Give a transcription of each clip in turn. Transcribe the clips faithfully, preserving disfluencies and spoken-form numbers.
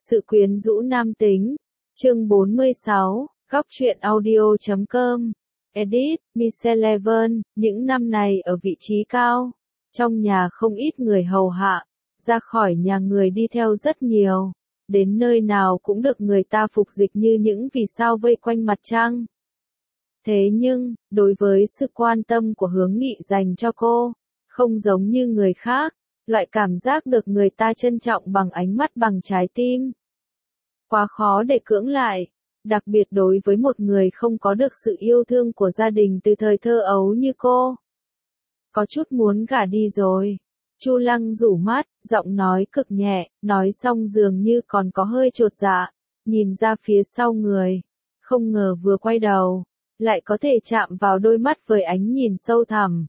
Sự quyến rũ nam tính. Chương bốn mươi sáu, góc truyện audio chấm com. Edit, Michelle Levan, những năm này ở vị trí cao. Trong nhà không ít người hầu hạ. Ra khỏi nhà người đi theo rất nhiều. Đến nơi nào cũng được người ta phục dịch như những vì sao vây quanh mặt trăng. Thế nhưng, đối với sự quan tâm của Hướng Nghị dành cho cô, không giống như người khác, loại cảm giác được người ta trân trọng bằng ánh mắt bằng trái tim. Quá khó để cưỡng lại, đặc biệt đối với một người không có được sự yêu thương của gia đình từ thời thơ ấu như cô. Có chút muốn gả đi rồi. Chu Lăng rủ mắt, giọng nói cực nhẹ, nói xong dường như còn có hơi chột dạ, nhìn ra phía sau người. Không ngờ vừa quay đầu, lại có thể chạm vào đôi mắt với ánh nhìn sâu thẳm.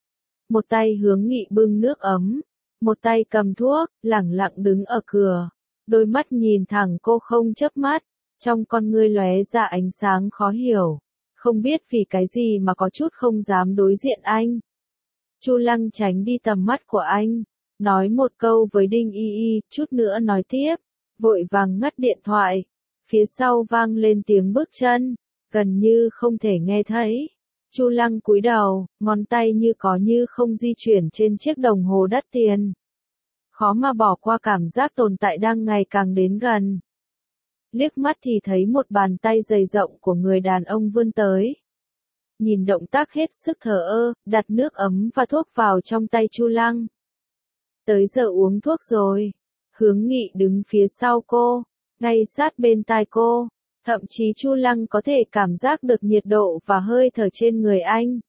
Một tay Hướng Nghị bưng nước ấm, một tay cầm thuốc, lẳng lặng đứng ở cửa. Đôi mắt nhìn thẳng cô không chớp mắt, trong con ngươi lóe ra ánh sáng khó hiểu. Không biết vì cái gì mà có chút không dám đối diện anh. Chu Lăng tránh đi tầm mắt của anh, nói một câu với Đinh Y Y, chút nữa nói tiếp, vội vàng ngắt điện thoại. Phía sau vang lên tiếng bước chân, gần như không thể nghe thấy. Chu Lăng cúi đầu, ngón tay như có như không di chuyển trên chiếc đồng hồ đắt tiền. Khó mà bỏ qua cảm giác tồn tại đang ngày càng đến gần. Liếc mắt thì thấy một bàn tay dày rộng của người đàn ông vươn tới. Nhìn động tác hết sức thờ ơ, đặt nước ấm và thuốc vào trong tay Chu Lăng. Tới giờ uống thuốc rồi. Hướng Nghị đứng phía sau cô, ngay sát bên tai cô. Thậm chí Chu Lăng có thể cảm giác được nhiệt độ và hơi thở trên người anh.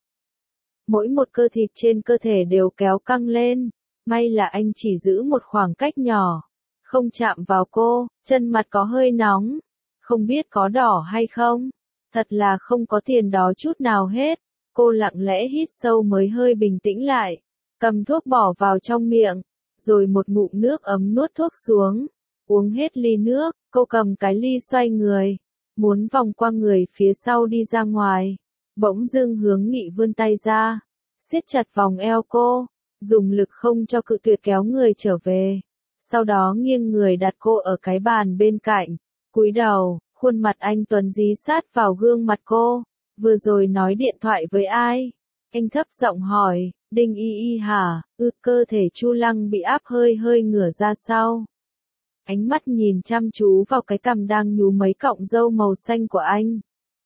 Mỗi một cơ thịt trên cơ thể đều kéo căng lên. May là anh chỉ giữ một khoảng cách nhỏ. Không chạm vào cô, chân mặt có hơi nóng. Không biết có đỏ hay không. Thật là không có tiền đó chút nào hết. Cô lặng lẽ hít sâu mới hơi bình tĩnh lại. Cầm thuốc bỏ vào trong miệng. Rồi một ngụm nước ấm nuốt thuốc xuống. Uống hết ly nước, cô cầm cái ly xoay người. Muốn vòng qua người phía sau đi ra ngoài. Bỗng dưng Hướng Nghị vươn tay ra. Siết chặt vòng eo cô. Dùng lực không cho cự tuyệt kéo người trở về. Sau đó nghiêng người đặt cô ở cái bàn bên cạnh. Cúi đầu, khuôn mặt anh tuấn dí sát vào gương mặt cô. Vừa rồi nói điện thoại với ai? Anh thấp giọng hỏi, Đinh Y Y hả? Ư, cơ thể Chu Lăng bị áp hơi hơi ngửa ra sau. Ánh mắt nhìn chăm chú vào cái cằm đang nhú mấy cọng râu màu xanh của anh.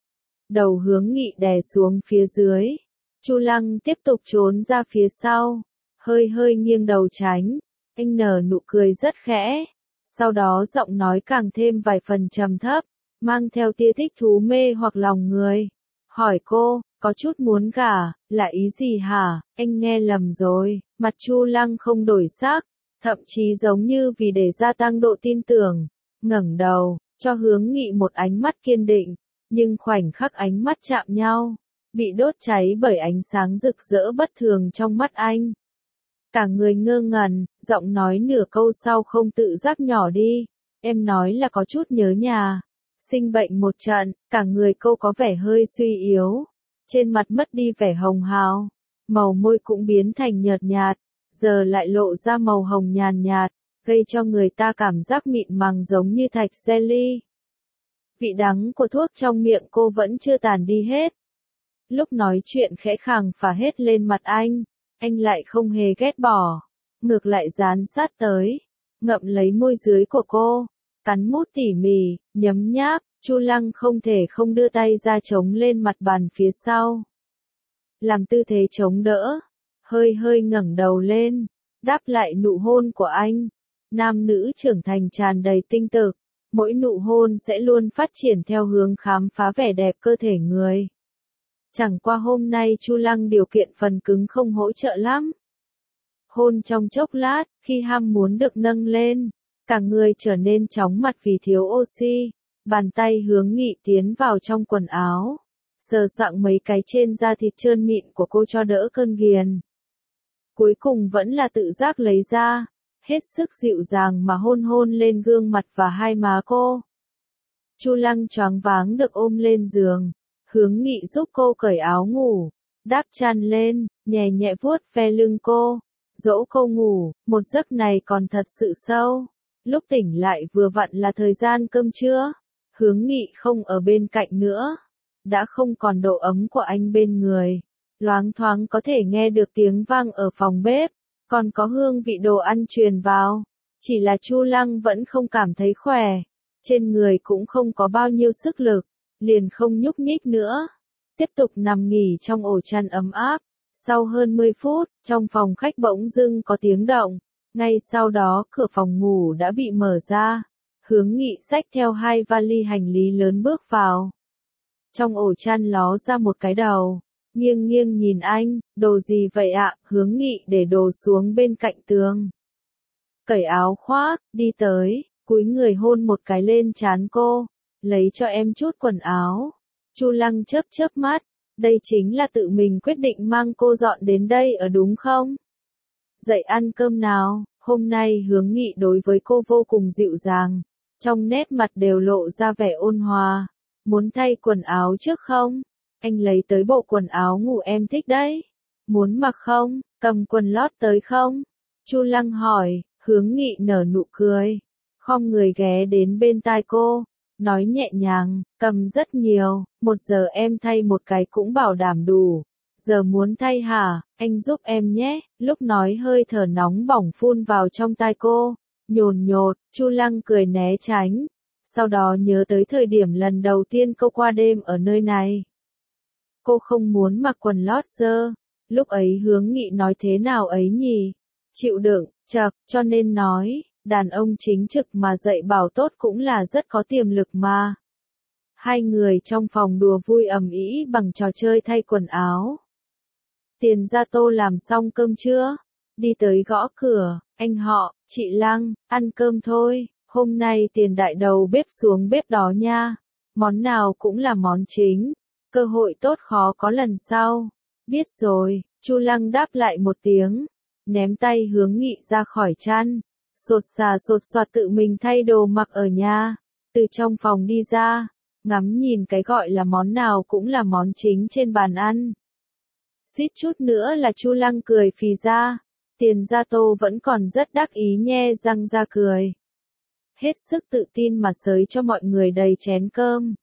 Đầu Hướng Nghị đè xuống phía dưới. Chu Lăng tiếp tục trốn ra phía sau. Hơi hơi nghiêng đầu tránh. Anh nở nụ cười rất khẽ. Sau đó giọng nói càng thêm vài phần trầm thấp, mang theo tia thích thú mê hoặc lòng người. Hỏi cô, có chút muốn gả, là ý gì hả? Anh nghe lầm rồi. Mặt Chu Lăng không đổi sắc, thậm chí giống như vì để gia tăng độ tin tưởng. Ngẩng đầu, cho Hướng Nghị một ánh mắt kiên định. Nhưng khoảnh khắc ánh mắt chạm nhau, bị đốt cháy bởi ánh sáng rực rỡ bất thường trong mắt anh. Cả người ngơ ngẩn, giọng nói nửa câu sau không tự giác nhỏ đi. Em nói là có chút nhớ nhà. Sinh bệnh một trận, cả người cô có vẻ hơi suy yếu. Trên mặt mất đi vẻ hồng hào. Màu môi cũng biến thành nhợt nhạt. Giờ lại lộ ra màu hồng nhàn nhạt, gây cho người ta cảm giác mịn màng giống như thạch jelly. Vị đắng của thuốc trong miệng cô vẫn chưa tàn đi hết. Lúc nói chuyện khẽ khàng phả hết lên mặt anh. Anh lại không hề ghét bỏ, ngược lại dán sát tới, ngậm lấy môi dưới của cô, cắn mút tỉ mỉ, nhấm nháp. Chu Lăng không thể không đưa tay ra chống lên mặt bàn phía sau, làm tư thế chống đỡ, hơi hơi ngẩng đầu lên, đáp lại nụ hôn của anh. Nam nữ trưởng thành tràn đầy tinh thực, mỗi nụ hôn sẽ luôn phát triển theo hướng khám phá vẻ đẹp cơ thể người. Chẳng qua hôm nay Chu Lăng điều kiện phần cứng không hỗ trợ lắm. Hôn trong chốc lát, khi ham muốn được nâng lên, cả người trở nên chóng mặt vì thiếu oxy. Bàn tay Hướng Nghị tiến vào trong quần áo, sờ soạng mấy cái trên da thịt trơn mịn của cô cho đỡ cơn ghiền. Cuối cùng vẫn là tự giác lấy ra, hết sức dịu dàng mà hôn hôn lên gương mặt và hai má cô. Chu Lăng choáng váng được ôm lên giường. Hướng Nghị giúp cô cởi áo ngủ, đáp chăn lên, nhẹ nhẹ vuốt ve lưng cô, dỗ cô ngủ. Một giấc này còn thật sự sâu. Lúc tỉnh lại vừa vặn là thời gian cơm trưa. Hướng Nghị không ở bên cạnh nữa. Đã không còn độ ấm của anh bên người. Loáng thoáng có thể nghe được tiếng vang ở phòng bếp. Còn có hương vị đồ ăn truyền vào. Chỉ là Chu Lăng vẫn không cảm thấy khỏe. Trên người cũng không có bao nhiêu sức lực. Liền không nhúc nhích nữa. Tiếp tục nằm nghỉ trong ổ chăn ấm áp. Sau hơn mười phút, trong phòng khách bỗng dưng có tiếng động. Ngay sau đó cửa phòng ngủ đã bị mở ra. Hướng Nghị xách theo hai vali hành lý lớn bước vào. Trong ổ chăn ló ra một cái đầu. Nghiêng nghiêng nhìn anh, đồ gì vậy ạ? Hướng Nghị để đồ xuống bên cạnh tường. Cởi áo khoác, đi tới, cúi người hôn một cái lên trán cô. Lấy cho em chút quần áo. Chu Lăng chớp chớp mắt. Đây chính là tự mình quyết định mang cô dọn đến đây ở đúng không? Dậy ăn cơm nào. Hôm nay Hướng Nghị đối với cô vô cùng dịu dàng. Trong nét mặt đều lộ ra vẻ ôn hòa. Muốn thay quần áo trước không? Anh lấy tới bộ quần áo ngủ em thích đấy. Muốn mặc không? Cầm quần lót tới không? Chu Lăng hỏi. Hướng Nghị nở nụ cười. Khom người ghé đến bên tai cô. Nói nhẹ nhàng, cầm rất nhiều. Một giờ em thay một cái cũng bảo đảm đủ. Giờ muốn thay hả? Anh giúp em nhé. Lúc nói hơi thở nóng bỏng phun vào trong tai cô. Nhồn nhột, Chu Lăng cười né tránh. Sau đó nhớ tới thời điểm lần đầu tiên cô qua đêm ở nơi này. Cô không muốn mặc quần lót dơ. Lúc ấy Hướng Nghị nói thế nào ấy nhỉ? Chịu đựng, chật, cho nên nói, đàn ông chính trực mà dạy bảo tốt cũng là rất có tiềm lực mà. Hai người trong phòng đùa vui ầm ĩ bằng trò chơi thay quần áo. Tiền Gia Tô làm xong cơm chưa? Đi tới gõ cửa, anh họ, chị Lăng, ăn cơm thôi, hôm nay Tiền đại đầu bếp xuống bếp đó nha. Món nào cũng là món chính, cơ hội tốt khó có lần sau. Biết rồi, Chu Lăng đáp lại một tiếng, ném tay Hướng Nghị ra khỏi chăn, sột xà sột soạt tự mình thay đồ mặc ở nhà, từ trong phòng đi ra, ngắm nhìn cái gọi là món nào cũng là món chính trên bàn ăn. Suýt chút nữa là Chu Lăng cười phì ra. Tiền Gia Tô vẫn còn rất đắc ý nhe răng ra cười. Hết sức tự tin mà xới cho mọi người đầy chén cơm.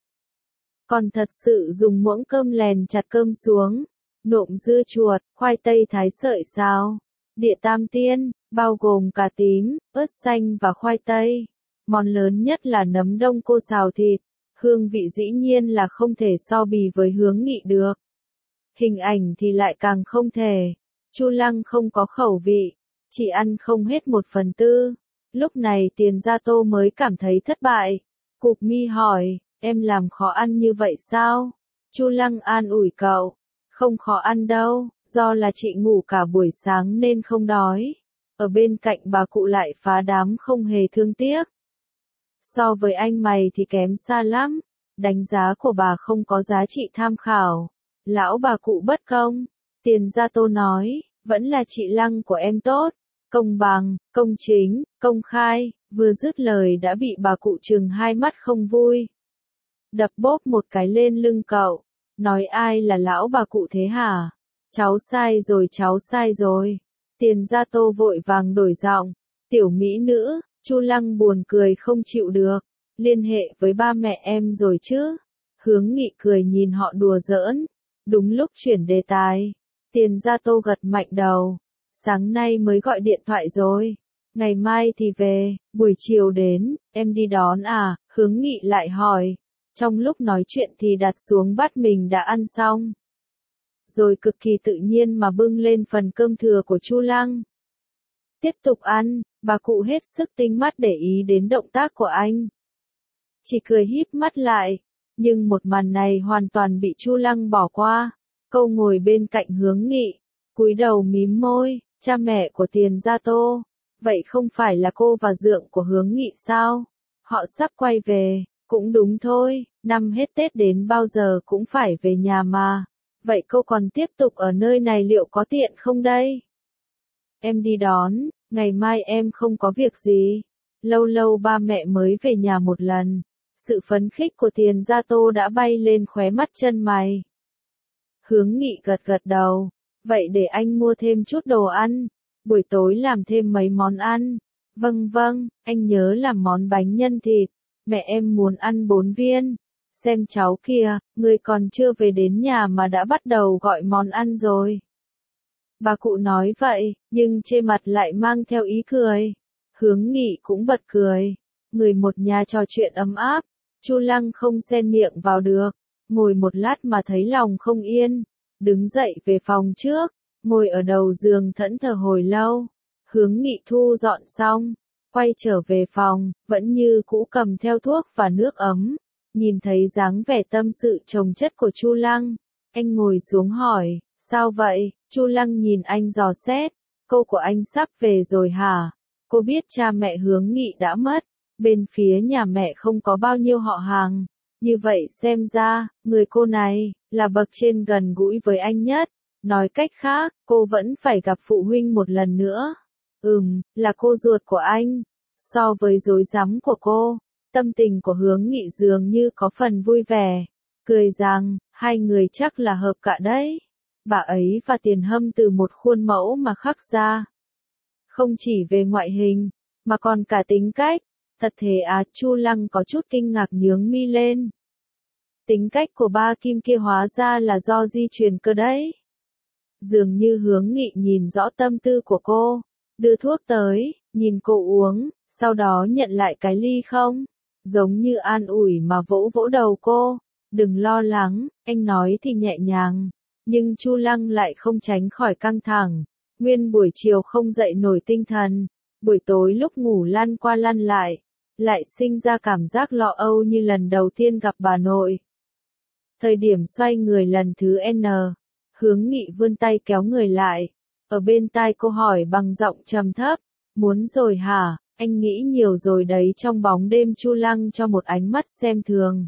Còn thật sự dùng muỗng cơm lèn chặt cơm xuống. Nộm dưa chuột, khoai tây thái sợi xào, địa tam tiên, bao gồm cà tím, ớt xanh và khoai tây. Món lớn nhất là nấm đông cô xào thịt. Hương vị dĩ nhiên là không thể so bì với Hướng Nghị được. Hình ảnh thì lại càng không thể. Chu Lăng không có khẩu vị, chỉ ăn không hết một phần tư. Lúc này Tiền Gia Tô mới cảm thấy thất bại. Cụp mi hỏi, em làm khó ăn như vậy sao? Chu Lăng an ủi cậu, không khó ăn đâu, do là chị ngủ cả buổi sáng nên không đói. Ở bên cạnh bà cụ lại phá đám không hề thương tiếc. So với anh mày thì kém xa lắm, đánh giá của bà không có giá trị tham khảo. Lão bà cụ bất công, Tiền Gia Tô nói, vẫn là chị Lăng của em tốt, công bằng, công chính, công khai, vừa dứt lời đã bị bà cụ trừng hai mắt không vui. Đập bốp một cái lên lưng cậu, nói ai là lão bà cụ thế hả? Cháu sai rồi cháu sai rồi. Tiền Gia Tô vội vàng đổi giọng, tiểu mỹ nữ, Chu Lăng buồn cười không chịu được, liên hệ với ba mẹ em rồi chứ? Hướng Nghị cười nhìn họ đùa giỡn. Đúng lúc chuyển đề tài, Tiền Gia Tô gật mạnh đầu. Sáng nay mới gọi điện thoại rồi. Ngày mai thì về, buổi chiều đến, em đi đón à? Hướng Nghị lại hỏi. Trong lúc nói chuyện thì đặt xuống bát mình đã ăn xong. Rồi cực kỳ tự nhiên mà bưng lên phần cơm thừa của Chu Lăng. Tiếp tục ăn, bà cụ hết sức tinh mắt để ý đến động tác của anh. Chỉ cười híp mắt lại. Nhưng một màn này hoàn toàn bị Chu Lăng bỏ qua. Cô ngồi bên cạnh Hướng Nghị, cúi đầu mím môi, cha mẹ của Tiền Gia Tô. Vậy không phải là cô và dượng của Hướng Nghị sao? Họ sắp quay về, cũng đúng thôi, năm hết Tết đến bao giờ cũng phải về nhà mà. Vậy cô còn tiếp tục ở nơi này liệu có tiện không đây? Em đi đón, ngày mai em không có việc gì. Lâu lâu ba mẹ mới về nhà một lần. Sự phấn khích của Tiền Gia Tô đã bay lên khóe mắt chân mày. Hướng Nghị gật gật đầu. Vậy để anh mua thêm chút đồ ăn. Buổi tối làm thêm mấy món ăn. Vâng vâng, anh nhớ làm món bánh nhân thịt, mẹ em muốn ăn bốn viên. Xem cháu kìa, người còn chưa về đến nhà mà đã bắt đầu gọi món ăn rồi. Bà cụ nói vậy, nhưng trên mặt lại mang theo ý cười. Hướng Nghị cũng bật cười. Người một nhà trò chuyện ấm áp, Chu Lăng không xen miệng vào được, ngồi một lát mà thấy lòng không yên, đứng dậy về phòng trước, ngồi ở đầu giường thẫn thờ hồi lâu. Hướng Nghị thu dọn xong, quay trở về phòng, vẫn như cũ cầm theo thuốc và nước ấm. Nhìn thấy dáng vẻ tâm sự chồng chất của Chu Lăng, anh ngồi xuống hỏi, sao vậy? Chu Lăng nhìn anh dò xét, câu của anh sắp về rồi hả? Cô biết cha mẹ Hướng Nghị đã mất, bên phía nhà mẹ không có bao nhiêu họ hàng, như vậy xem ra, người cô này, là bậc trên gần gũi với anh nhất. Nói cách khác, cô vẫn phải gặp phụ huynh một lần nữa. Ừm, là cô ruột của anh. So với rối rắm của cô, tâm tình của Hướng Nghị dường như có phần vui vẻ, cười rằng, hai người chắc là hợp cả đấy. Bà ấy và Tiền Hâm từ một khuôn mẫu mà khắc ra. Không chỉ về ngoại hình, mà còn cả tính cách. Thật thế à? Chu Lăng có chút kinh ngạc nhướng mi lên. Tính cách của ba Kim kia hóa ra là do di truyền cơ đấy. Dường như Hướng Nghị nhìn rõ tâm tư của cô, đưa thuốc tới, nhìn cô uống, sau đó nhận lại cái ly không, giống như an ủi mà vỗ vỗ đầu cô, đừng lo lắng, anh nói thì nhẹ nhàng, nhưng Chu Lăng lại không tránh khỏi căng thẳng, nguyên buổi chiều không dậy nổi tinh thần, buổi tối lúc ngủ lăn qua lăn lại, lại sinh ra cảm giác lo âu như lần đầu tiên gặp bà nội. Thời điểm xoay người lần thứ N, Hướng Nghị vươn tay kéo người lại, ở bên tai cô hỏi bằng giọng trầm thấp, muốn rồi hả, anh nghĩ nhiều rồi đấy. Trong bóng đêm Chu Lăng cho một ánh mắt xem thường.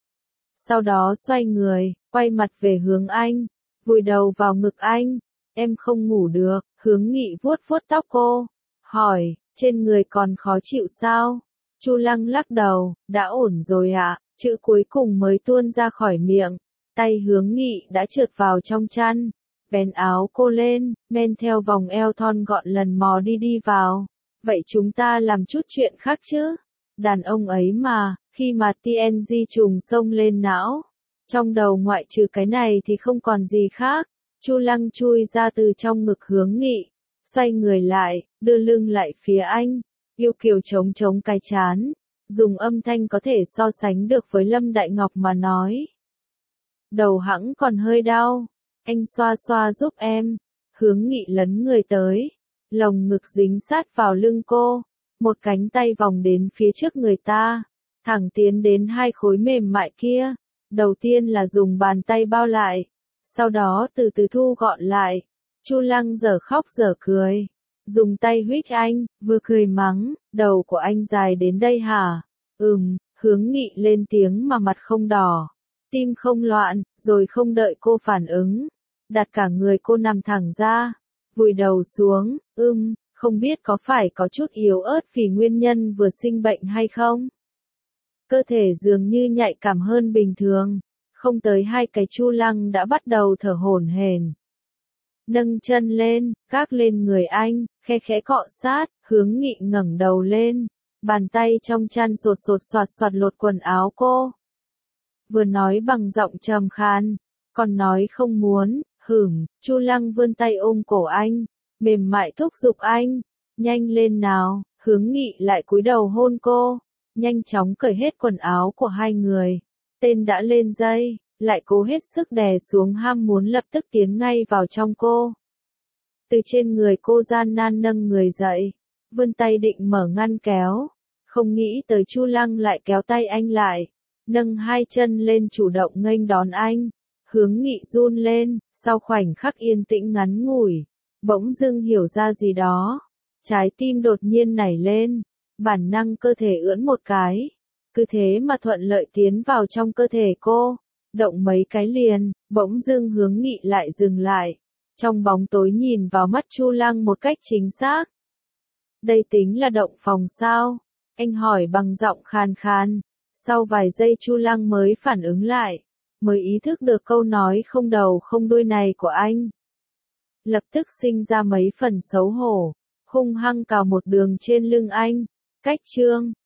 Sau đó xoay người, quay mặt về hướng anh, vùi đầu vào ngực anh, em không ngủ được. Hướng Nghị vuốt vuốt tóc cô, hỏi, trên người còn khó chịu sao? Chu Lăng lắc đầu, đã ổn rồi ạ, chữ cuối cùng mới tuôn ra khỏi miệng. Tay Hướng Nghị đã trượt vào trong chăn, vén áo cô lên, men theo vòng eo thon gọn lần mò đi đi vào. Vậy chúng ta làm chút chuyện khác chứ? Đàn ông ấy mà, khi mà tê en giê trùng xông lên não, trong đầu ngoại trừ cái này thì không còn gì khác. Chu Lăng chui ra từ trong ngực Hướng Nghị, xoay người lại, đưa lưng lại phía anh, yêu kiều chống chống cái chán, dùng âm thanh có thể so sánh được với Lâm Đại Ngọc mà nói. Đầu hẵng còn hơi đau, anh xoa xoa giúp em. Hướng Nghị lấn người tới, lồng ngực dính sát vào lưng cô, một cánh tay vòng đến phía trước người ta, thẳng tiến đến hai khối mềm mại kia. Đầu tiên là dùng bàn tay bao lại, sau đó từ từ thu gọn lại. Chu Lăng dở khóc dở cười, dùng tay huých anh, vừa cười mắng, đầu của anh dài đến đây hả? Ừm. Hướng Nghị lên tiếng mà mặt không đỏ, tim không loạn, rồi không đợi cô phản ứng, đặt cả người cô nằm thẳng ra, vùi đầu xuống. Ưm, không biết có phải có chút yếu ớt vì nguyên nhân vừa sinh bệnh hay không? Cơ thể dường như nhạy cảm hơn bình thường, không tới hai cái Chu Lăng đã bắt đầu thở hổn hển. Nâng chân lên, gác lên người anh, khe khẽ cọ sát. Hướng Nghị ngẩng đầu lên, bàn tay trong chăn sột sột soạt soạt lột quần áo cô. Vừa nói bằng giọng trầm khan, còn nói không muốn. Hửm. Chu Lăng vươn tay ôm cổ anh, mềm mại thúc giục anh, nhanh lên nào. Hướng Nghị lại cúi đầu hôn cô, nhanh chóng cởi hết quần áo của hai người. Tên đã lên dây, lại cố hết sức đè xuống ham muốn lập tức tiến ngay vào trong cô. Từ trên người cô gian nan nâng người dậy, vươn tay định mở ngăn kéo, không nghĩ tới Chu Lăng lại kéo tay anh lại, nâng hai chân lên chủ động nghênh đón anh. Hướng Nghị run lên, sau khoảnh khắc yên tĩnh ngắn ngủi, bỗng dưng hiểu ra gì đó. Trái tim đột nhiên nảy lên, bản năng cơ thể ưỡn một cái, cứ thế mà thuận lợi tiến vào trong cơ thể cô. Động mấy cái liền, bỗng dưng Hướng Nghị lại dừng lại, trong bóng tối nhìn vào mắt Chu Lăng một cách chính xác. Đây tính là động phòng sao? Anh hỏi bằng giọng khàn khàn. Sau vài giây Chu Lăng mới phản ứng lại, mới ý thức được câu nói không đầu không đuôi này của anh. Lập tức sinh ra mấy phần xấu hổ, hung hăng cào một đường trên lưng anh. Cách chương